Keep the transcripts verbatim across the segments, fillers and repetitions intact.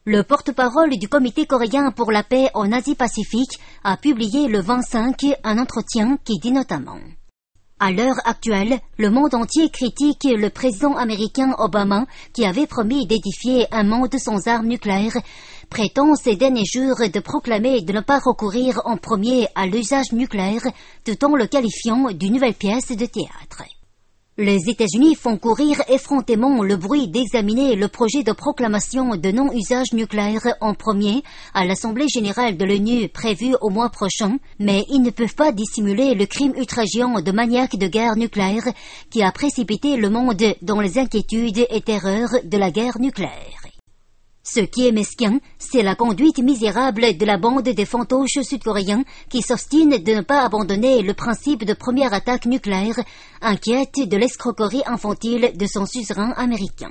Le porte-parole du Comité coréen pour la paix en Asie-Pacifique a publié le vingt-cinq un entretien qui dit notamment: à l'heure actuelle, le monde entier critique le président américain Obama qui avait promis d'édifier un monde sans armes nucléaires, prétend ces derniers jours de proclamer de ne pas recourir en premier à l'usage nucléaire tout en le qualifiant d'une nouvelle pièce de théâtre. Les États-Unis font courir effrontément le bruit d'examiner le projet de proclamation de non-usage nucléaire en premier à l'Assemblée générale de l'ONU prévue au mois prochain, mais ils ne peuvent pas dissimuler le crime ultrageant de maniaque de guerre nucléaire qui a précipité le monde dans les inquiétudes et terreurs de la guerre nucléaire. Ce qui est mesquin, c'est la conduite misérable de la bande des fantoches sud-coréens qui s'obstinent de ne pas abandonner le principe de première attaque nucléaire, inquiète de l'escroquerie infantile de son suzerain américain.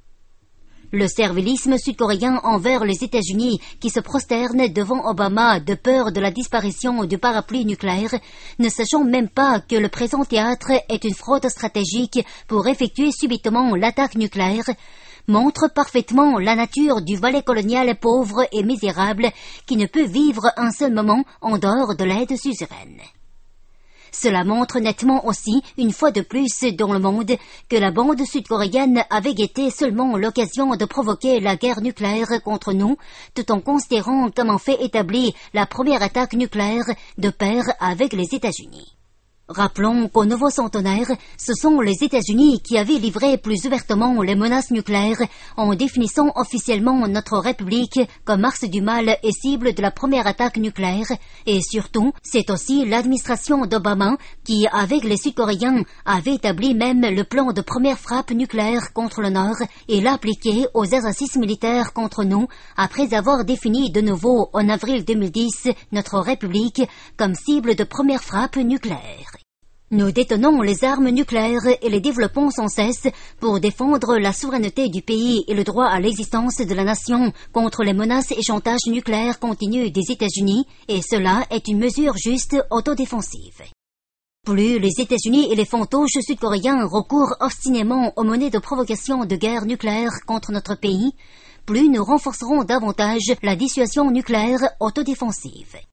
Le servilisme sud-coréen envers les États-Unis qui se prosternent devant Obama de peur de la disparition du parapluie nucléaire, ne sachant même pas que le présent théâtre est une fraude stratégique pour effectuer subitement l'attaque nucléaire, montre parfaitement la nature du valet colonial pauvre et misérable qui ne peut vivre un seul moment en dehors de l'aide suzeraine. Cela montre nettement aussi, une fois de plus dans le monde, que la bande sud-coréenne avait guetté seulement l'occasion de provoquer la guerre nucléaire contre nous, tout en considérant comme un fait établi la première attaque nucléaire de pair avec les États-Unis. Rappelons qu'au nouveau centenaire, ce sont les États-Unis qui avaient livré plus ouvertement les menaces nucléaires en définissant officiellement notre République comme axe du mal et cible de la première attaque nucléaire. Et surtout, c'est aussi l'administration d'Obama qui, avec les Sud-Coréens, avait établi même le plan de première frappe nucléaire contre le Nord et l'a appliqué aux exercices militaires contre nous après avoir défini de nouveau en avril deux mille dix notre République comme cible de première frappe nucléaire. Nous détenons les armes nucléaires et les développons sans cesse pour défendre la souveraineté du pays et le droit à l'existence de la nation contre les menaces et chantages nucléaires continus des États-Unis, et cela est une mesure juste autodéfensive. Plus les États-Unis et les fantoches sud-coréens recourent obstinément aux monnaies de provocation de guerre nucléaire contre notre pays, plus nous renforcerons davantage la dissuasion nucléaire autodéfensive.